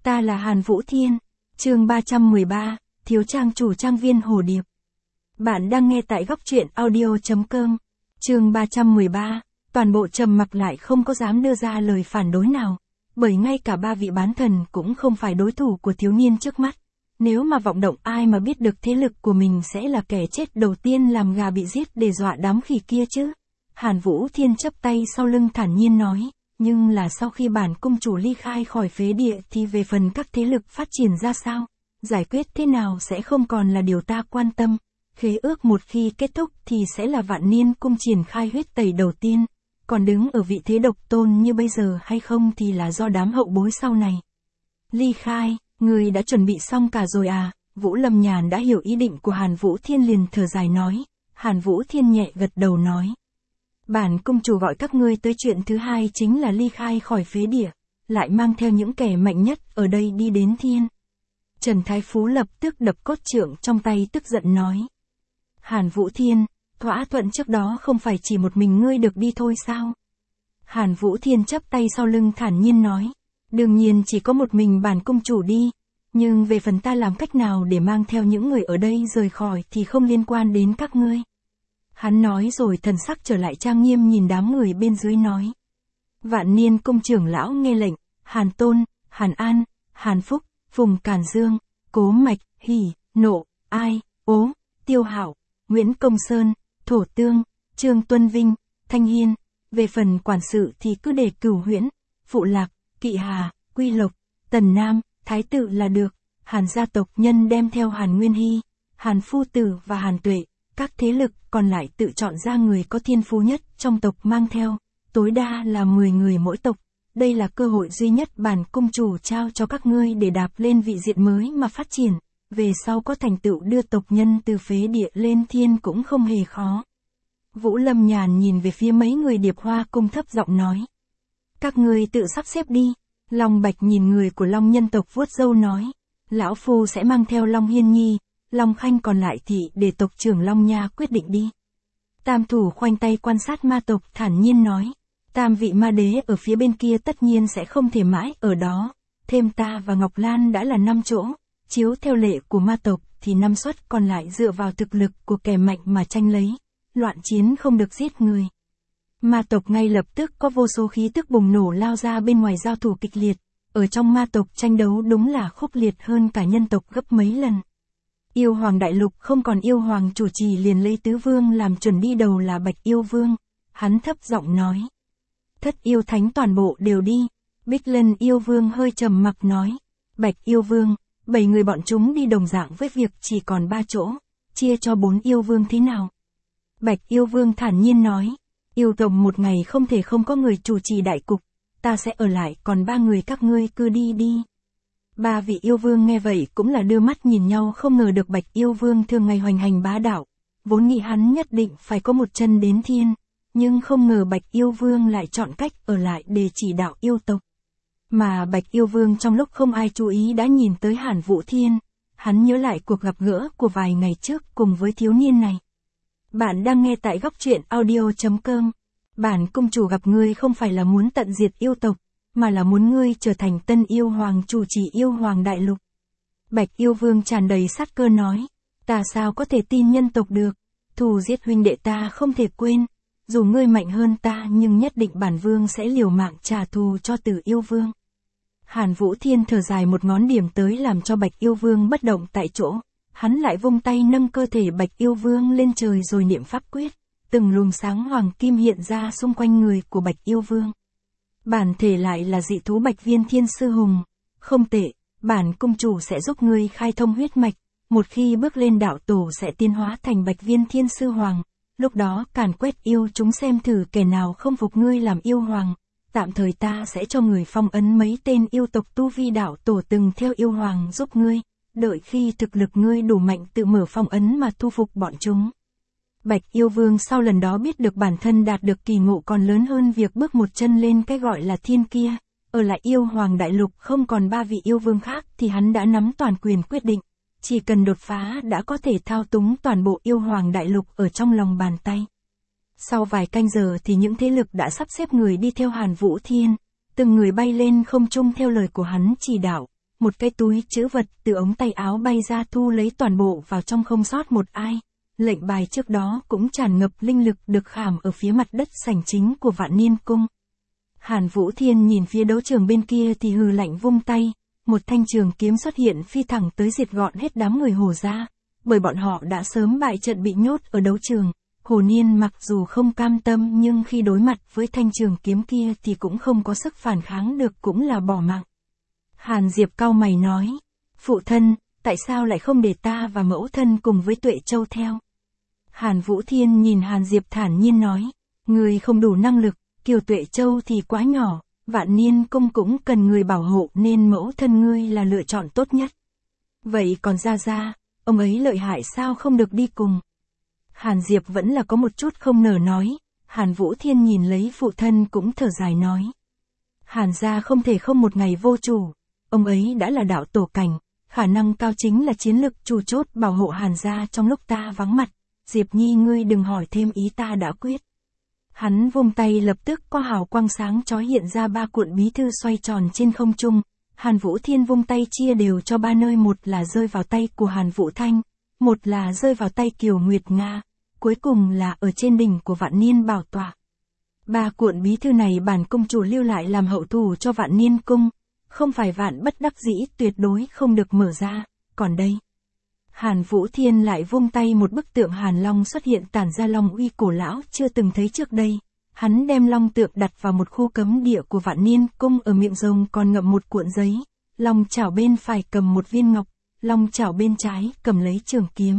Ta là Hàn Vũ Thiên. Chương 313, Thiếu trang chủ trang viên Hồ Điệp. Bạn đang nghe tại góc truyện audio.com. Chương 313, toàn bộ trầm mặc lại không có dám đưa ra lời phản đối nào, bởi ngay cả ba vị bán thần cũng không phải đối thủ của thiếu niên trước mắt. Nếu mà vọng động, ai mà biết được thế lực của mình sẽ là kẻ chết đầu tiên làm gà bị giết để dọa đám khỉ kia chứ. Hàn Vũ Thiên chắp tay sau lưng thản nhiên nói, nhưng là sau khi bản cung chủ ly khai khỏi phế địa thì về phần các thế lực phát triển ra sao, giải quyết thế nào sẽ không còn là điều ta quan tâm. Khế ước một khi kết thúc thì sẽ là Vạn Niên cung triển khai huyết tẩy đầu tiên, còn đứng ở vị thế độc tôn như bây giờ hay không thì là do đám hậu bối sau này. Ly khai, người đã chuẩn bị xong cả rồi à? Vũ Lâm Nhàn đã hiểu ý định của Hàn Vũ Thiên liền thở dài nói. Hàn Vũ Thiên nhẹ gật đầu nói, bản cung chủ gọi các ngươi tới chuyện thứ hai chính là ly khai khỏi phế địa, lại mang theo những kẻ mạnh nhất ở đây đi đến thiên. Trần Thái Phú lập tức đập cốt trượng trong tay tức giận nói. Hàn Vũ Thiên, thỏa thuận trước đó không phải chỉ một mình ngươi được đi thôi sao? Hàn Vũ Thiên chắp tay sau lưng thản nhiên nói, đương nhiên chỉ có một mình bản cung chủ đi, nhưng về phần ta làm cách nào để mang theo những người ở đây rời khỏi thì không liên quan đến các ngươi. Hắn nói rồi thần sắc trở lại trang nghiêm nhìn đám người bên dưới nói. Vạn Niên cung trưởng lão nghe lệnh, Hàn Tôn, Hàn An, Hàn Phúc, Phùng Càn Dương, Cố Mạch, Hỉ, Nộ, Ai, Ố, Tiêu Hạo, Nguyễn Công Sơn, Thổ Tương, Trương Tuân Vinh, Thanh Hiên, về phần quản sự thì cứ để Cửu Huyễn, Phụ Lạc, Kỵ Hà, Quy Lộc, Tần Nam, Thái Tự là được. Hàn gia tộc nhân đem theo Hàn Nguyên Hy, Hàn Phu Tử và Hàn Tuệ, các thế lực còn lại tự chọn ra người có thiên phú nhất trong tộc mang theo, tối đa là 10 người mỗi tộc. Đây là cơ hội duy nhất bản cung chủ trao cho các ngươi để đạp lên vị diện mới mà phát triển, về sau có thành tựu đưa tộc nhân từ phế địa lên thiên cũng không hề khó. Vũ Lâm Nhàn nhìn về phía mấy người Điệp Hoa cung thấp giọng nói. Các ngươi tự sắp xếp đi. Long Bạch nhìn người của Long nhân tộc vuốt râu nói. Lão Phu sẽ mang theo Long Hiên Nhi, Long Khanh còn lại thì để tộc trưởng Long Nha quyết định đi. Tam Thủ khoanh tay quan sát ma tộc thản nhiên nói. Tam vị ma đế ở phía bên kia tất nhiên sẽ không thể mãi ở đó, thêm ta và Ngọc Lan đã là 5 chỗ, chiếu theo lệ của ma tộc thì 5 suất còn lại dựa vào thực lực của kẻ mạnh mà tranh lấy, loạn chiến không được giết người. Ma tộc ngay lập tức có vô số khí tức bùng nổ lao ra bên ngoài giao thủ kịch liệt, ở trong ma tộc tranh đấu đúng là khốc liệt hơn cả nhân tộc gấp mấy lần. Yêu Hoàng Đại Lục không còn yêu hoàng chủ trì liền lấy tứ vương làm chuẩn đi đầu là Bạch Yêu Vương, hắn thấp giọng nói. Thất yêu thánh toàn bộ đều đi. Bích Lân Yêu Vương hơi trầm mặc nói. Bạch Yêu Vương, 7 người bọn chúng đi đồng dạng với việc chỉ còn 3 chỗ, chia cho 4 yêu vương thế nào? Bạch Yêu Vương thản nhiên nói. Yêu tộc một ngày không thể không có người chủ trì đại cục, ta sẽ ở lại, còn 3 người các ngươi cứ đi đi. 3 vị yêu vương nghe vậy cũng là đưa mắt nhìn nhau, không ngờ được Bạch Yêu Vương thường ngày hoành hành bá đạo, vốn nghĩ hắn nhất định phải có một chân đến thiên. Nhưng không ngờ Bạch Yêu Vương lại chọn cách ở lại để chỉ đạo yêu tộc. Mà Bạch Yêu Vương trong lúc không ai chú ý đã nhìn tới Hàn Vũ Thiên. Hắn nhớ lại cuộc gặp gỡ của vài ngày trước cùng với thiếu niên này. Bạn đang nghe tại góc truyện audio.com. Bản cung chủ gặp ngươi không phải là muốn tận diệt yêu tộc, mà là muốn ngươi trở thành tân yêu hoàng chủ trì yêu hoàng đại lục. Bạch Yêu Vương tràn đầy sát cơ nói. Ta sao có thể tin nhân tộc được, thù giết huynh đệ ta không thể quên. Dù ngươi mạnh hơn ta nhưng nhất định bản vương sẽ liều mạng trả thù cho Tử Yêu Vương. Hàn Vũ Thiên thở dài một ngón điểm tới làm cho Bạch Yêu Vương bất động tại chỗ. Hắn lại vung tay nâng cơ thể Bạch Yêu Vương lên trời rồi niệm pháp quyết. Từng luồng sáng hoàng kim hiện ra xung quanh người của Bạch Yêu Vương. Bản thể lại là dị thú Bạch Viên Thiên Sư Hùng. Không tệ, bản cung chủ sẽ giúp ngươi khai thông huyết mạch. Một khi bước lên đạo tổ sẽ tiến hóa thành Bạch Viên Thiên Sư Hoàng. Lúc đó càn quét yêu chúng xem thử kẻ nào không phục ngươi làm yêu hoàng. Tạm thời ta sẽ cho người phong ấn mấy tên yêu tộc tu vi đạo tổ từng theo yêu hoàng giúp ngươi. Đợi khi thực lực ngươi đủ mạnh tự mở phong ấn mà thu phục bọn chúng. Bạch Yêu Vương sau lần đó biết được bản thân đạt được kỳ ngộ còn lớn hơn việc bước một chân lên cái gọi là thiên kia. Ở lại yêu hoàng đại lục không còn 3 vị yêu vương khác thì hắn đã nắm toàn quyền quyết định. Chỉ cần đột phá đã có thể thao túng toàn bộ yêu hoàng đại lục ở trong lòng bàn tay. Sau vài canh giờ thì những thế lực đã sắp xếp người đi theo Hàn Vũ Thiên. Từng người bay lên không trung theo lời của hắn chỉ đạo. một cái túi trữ vật từ ống tay áo bay ra thu lấy toàn bộ vào trong không sót một ai. Lệnh bài trước đó cũng tràn ngập linh lực được khảm ở phía mặt đất sảnh chính của Vạn Niên Cung. Hàn Vũ Thiên nhìn phía đấu trường bên kia thì hừ lạnh vung tay, một thanh trường kiếm xuất hiện phi thẳng tới diệt gọn hết đám người Hồ gia, bởi bọn họ đã sớm bại trận bị nhốt ở đấu trường. Hồ Niên mặc dù không cam tâm nhưng khi đối mặt với thanh trường kiếm kia thì cũng không có sức phản kháng được, cũng là bỏ mạng. Hàn Diệp cau mày nói, phụ thân, tại sao lại không để ta và mẫu thân cùng với Tuệ Châu theo? Hàn Vũ Thiên nhìn Hàn Diệp thản nhiên nói, người không đủ năng lực, Kiều Tuệ Châu thì quá nhỏ, Vạn Niên Cung cũng cần người bảo hộ nên mẫu thân ngươi là lựa chọn tốt nhất. Vậy còn Gia Gia, ông ấy lợi hại sao không được đi cùng? Hàn Diệp vẫn là có một chút không nỡ nói, Hàn Vũ Thiên nhìn lấy phụ thân cũng thở dài nói. Hàn gia không thể không một ngày vô chủ, ông ấy đã là đạo tổ cảnh, khả năng cao chính là chiến lực chủ chốt bảo hộ Hàn gia trong lúc ta vắng mặt. Diệp Nhi ngươi đừng hỏi thêm, ý ta đã quyết. Hắn vung tay lập tức có hào quang sáng chói hiện ra 3 cuộn bí thư xoay tròn trên không trung. Hàn Vũ Thiên vung tay chia đều cho 3 nơi, một là rơi vào tay của Hàn Vũ Thanh, một là rơi vào tay Kiều Nguyệt Nga, cuối cùng là ở trên đỉnh của Vạn Niên bảo tọa. 3 cuộn bí thư này bản cung chủ lưu lại làm hậu thủ cho Vạn Niên Cung, không phải vạn bất đắc dĩ tuyệt đối không được mở ra, còn đây. Hàn Vũ Thiên lại vung tay, một bức tượng Hàn Long xuất hiện tản ra long uy cổ lão chưa từng thấy trước đây. Hắn đem long tượng đặt vào một khu cấm địa của Vạn Niên Cung, ở miệng rồng còn ngậm một cuộn giấy, long chảo bên phải cầm một viên ngọc, long chảo bên trái cầm lấy trường kiếm.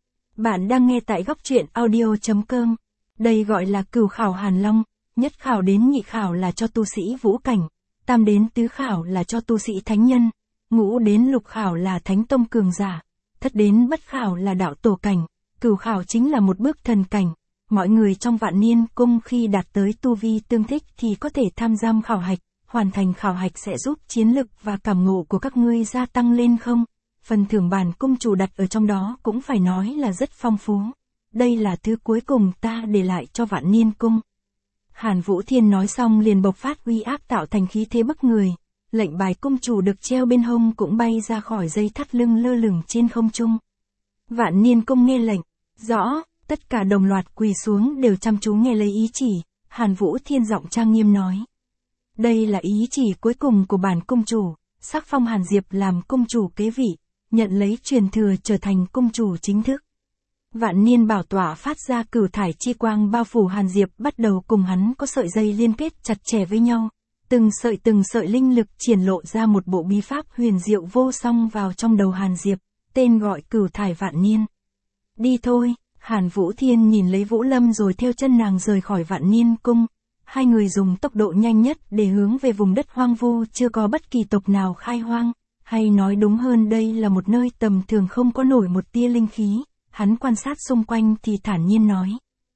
Bạn đang nghe tại góc truyện audio.com. Đây gọi là cửu khảo Hàn Long, nhất khảo đến nhị khảo là cho tu sĩ vũ cảnh, tam đến tứ khảo là cho tu sĩ thánh nhân, ngũ đến lục khảo là thánh tông cường giả, thất đến bất khảo là đạo tổ cảnh, cửu khảo chính là một bước thần cảnh. Mọi người trong Vạn Niên Cung khi đạt tới tu vi tương thích thì có thể tham gia khảo hạch, hoàn thành khảo hạch sẽ giúp chiến lực và cảm ngộ của các ngươi gia tăng lên không? Phần thưởng bản cung chủ đặt ở trong đó cũng phải nói là rất phong phú. Đây là thứ cuối cùng ta để lại cho Vạn Niên Cung. Hàn Vũ Thiên nói xong liền bộc phát uy áp tạo thành khí thế bức người. Lệnh bài cung chủ được treo bên hông cũng bay ra khỏi dây thắt lưng lơ lửng trên không trung. Vạn Niên Cung nghe lệnh, rõ, tất cả đồng loạt quỳ xuống đều chăm chú nghe lấy ý chỉ. Hàn Vũ Thiên giọng trang nghiêm nói. Đây là ý chỉ cuối cùng của bản cung chủ, sắc phong Hàn Diệp làm cung chủ kế vị, nhận lấy truyền thừa trở thành cung chủ chính thức. Vạn Niên bảo tọa phát ra cửu thải chi quang bao phủ Hàn Diệp, bắt đầu cùng hắn có sợi dây liên kết chặt chẽ với nhau. Từng sợi linh lực triển lộ ra một bộ bí pháp huyền diệu vô song vào trong đầu Hàn Diệp, tên gọi cửu thải Vạn Niên. Đi thôi, Hàn Vũ Thiên nhìn lấy Vũ Lâm rồi theo chân nàng rời khỏi Vạn Niên Cung. Hai người dùng tốc độ nhanh nhất để hướng về vùng đất hoang vu chưa có bất kỳ tộc nào khai hoang, hay nói đúng hơn đây là một nơi tầm thường không có nổi một tia linh khí. Hắn quan sát xung quanh thì thản nhiên nói.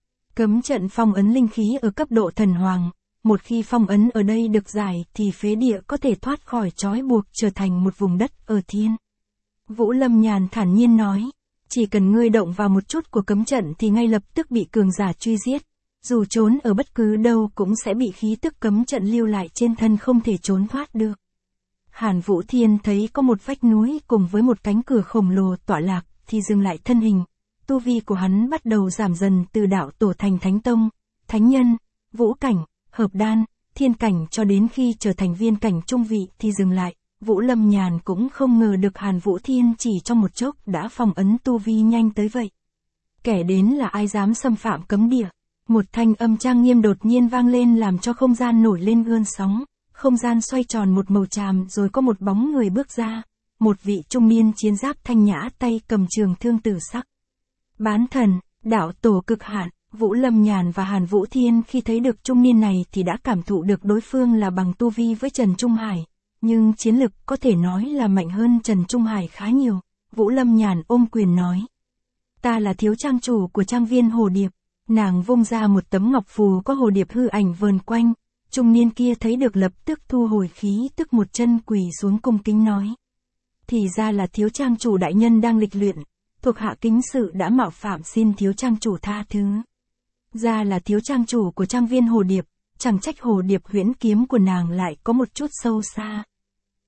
Cấm trận phong ấn linh khí ở cấp độ thần hoàng, một khi phong ấn ở đây được giải thì phế địa có thể thoát khỏi trói buộc trở thành một vùng đất ở thiên. Vũ Lâm nhàn thản nhiên nói, chỉ cần ngươi động vào một chút của cấm trận thì ngay lập tức bị cường giả truy giết, dù trốn ở bất cứ đâu cũng sẽ bị khí tức cấm trận lưu lại trên thân không thể trốn thoát được. Hàn Vũ Thiên thấy có một vách núi cùng với một cánh cửa khổng lồ tọa lạc thì dừng lại thân hình. Tu vi của hắn bắt đầu giảm dần từ đạo tổ thành thánh tông, thánh nhân, vũ cảnh, hợp đan, thiên cảnh cho đến khi trở thành viên cảnh trung vị thì dừng lại. Vũ Lâm nhàn cũng không ngờ được Hàn Vũ Thiên chỉ trong một chốc đã phong ấn tu vi nhanh tới vậy. Kẻ đến là ai dám xâm phạm cấm địa? Một thanh âm trang nghiêm đột nhiên vang lên làm cho không gian nổi lên gợn sóng, không gian xoay tròn một màu tràm rồi có một bóng người bước ra, một vị trung niên chiến giáp thanh nhã tay cầm trường thương tử sắc. Bán thần, đạo tổ cực hạn. Vũ Lâm nhàn và Hàn Vũ Thiên khi thấy được trung niên này thì đã cảm thụ được đối phương là bằng tu vi với Trần Trung Hải, nhưng chiến lực có thể nói là mạnh hơn Trần Trung Hải khá nhiều. Vũ Lâm nhàn ôm quyền nói. Ta là thiếu trang chủ của trang viên Hồ Điệp. Nàng vung ra một tấm ngọc phù có hồ điệp hư ảnh vờn quanh. Trung niên kia thấy được lập tức thu hồi khí tức, một chân quỳ xuống cung kính nói. Thì ra là thiếu trang chủ đại nhân đang lịch luyện, thuộc hạ kính sự đã mạo phạm, xin thiếu trang chủ tha thứ. Ra là thiếu trang chủ của trang viên Hồ Điệp, chẳng trách Hồ Điệp huyễn kiếm của nàng lại có một chút sâu xa.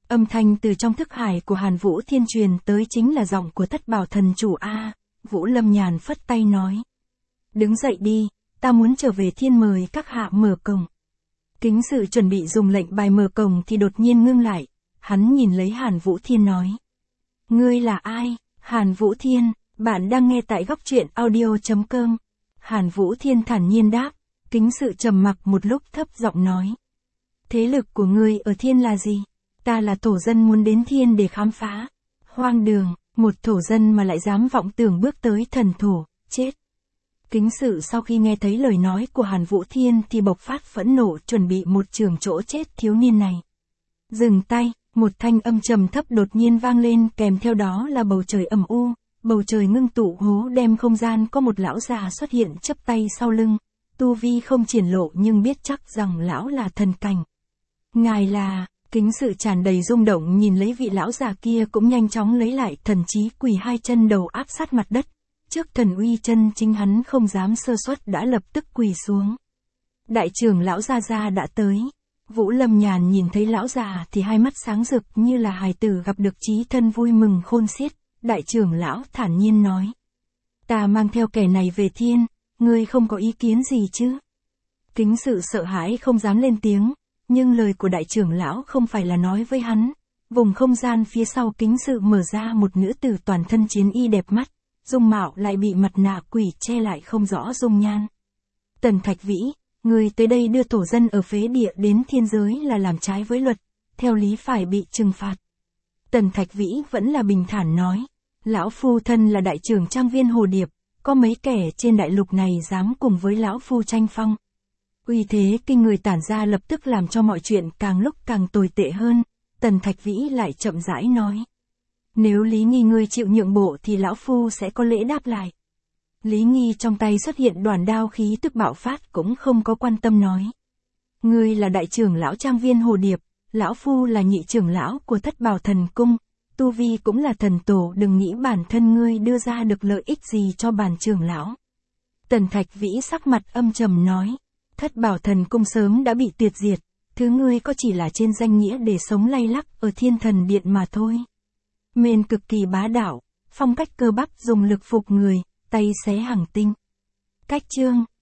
Âm thanh từ trong thức hải của Hàn Vũ Thiên truyền tới chính là giọng của Thất Bảo Thần Chủ A. Vũ Lâm Nhàn phất tay nói. Đứng dậy đi, ta muốn trở về thiên mời các hạ mở cổng. Kính sự chuẩn bị dùng lệnh bài mở cổng thì đột nhiên ngưng lại, hắn nhìn lấy Hàn Vũ Thiên nói. Ngươi là ai? Hàn Vũ Thiên, bạn đang nghe tại góc truyện audio.com. Hàn Vũ Thiên thản nhiên đáp, kính sự trầm mặc một lúc thấp giọng nói. Thế lực của ngươi ở thiên là gì? Ta là thổ dân muốn đến thiên để khám phá. Hoang đường, một thổ dân mà lại dám vọng tưởng bước tới thần thổ, chết. Kính sự sau khi nghe thấy lời nói của Hàn Vũ Thiên thì bộc phát phẫn nộ chuẩn bị một trường chỗ chết thiếu niên này. Dừng tay, một thanh âm trầm thấp đột nhiên vang lên kèm theo đó là bầu trời âm u, bầu trời ngưng tụ hố đem không gian có một lão già xuất hiện chắp tay sau lưng, tu vi không triển lộ nhưng biết chắc rằng lão là thần cảnh. Ngài là, kính sự tràn đầy rung động nhìn lấy vị lão già kia cũng nhanh chóng lấy lại thần trí quỳ hai chân đầu áp sát mặt đất. Trước thần uy chân chính hắn không dám sơ suất đã lập tức quỳ xuống. Đại trưởng lão gia gia đã tới. Vũ Lâm Nhàn nhìn thấy lão già thì hai mắt sáng rực như là hài tử gặp được chí thân vui mừng khôn xiết. Đại trưởng lão thản nhiên nói. Ta mang theo kẻ này về thiên, ngươi không có ý kiến gì chứ? Kính sự sợ hãi không dám lên tiếng, nhưng lời của đại trưởng lão không phải là nói với hắn. Vùng không gian phía sau kính sự mở ra một nữ tử toàn thân chiến y đẹp mắt. Dung mạo lại bị mặt nạ quỷ che lại không rõ dung nhan. Tần Thạch Vĩ, người tới đây đưa thổ dân ở phế địa đến thiên giới là làm trái với luật, theo lý phải bị trừng phạt. Tần Thạch Vĩ vẫn là bình thản nói, lão phu thân là đại trưởng trang viên Hồ Điệp, có mấy kẻ trên đại lục này dám cùng với lão phu tranh phong. Uy thế kinh người tản ra lập tức làm cho mọi chuyện càng lúc càng tồi tệ hơn, Tần Thạch Vĩ lại chậm rãi nói. Nếu Lý Nghi ngươi chịu nhượng bộ thì lão phu sẽ có lễ đáp lại. Lý Nghi trong tay xuất hiện đoàn đao khí tức bạo phát cũng không có quan tâm nói. Ngươi là đại trưởng lão trang viên Hồ Điệp, lão phu là nhị trưởng lão của Thất Bảo Thần Cung, tu vi cũng là thần tổ, đừng nghĩ bản thân ngươi đưa ra được lợi ích gì cho bản trưởng lão. Tần Thạch Vĩ sắc mặt âm trầm nói, Thất Bảo Thần Cung sớm đã bị tuyệt diệt, thứ ngươi có chỉ là trên danh nghĩa để sống lay lắc ở Thiên Thần Điện mà thôi. Mên cực kỳ bá đạo, phong cách cơ bắp dùng lực phục người, tay xé hàng tinh. Cách chương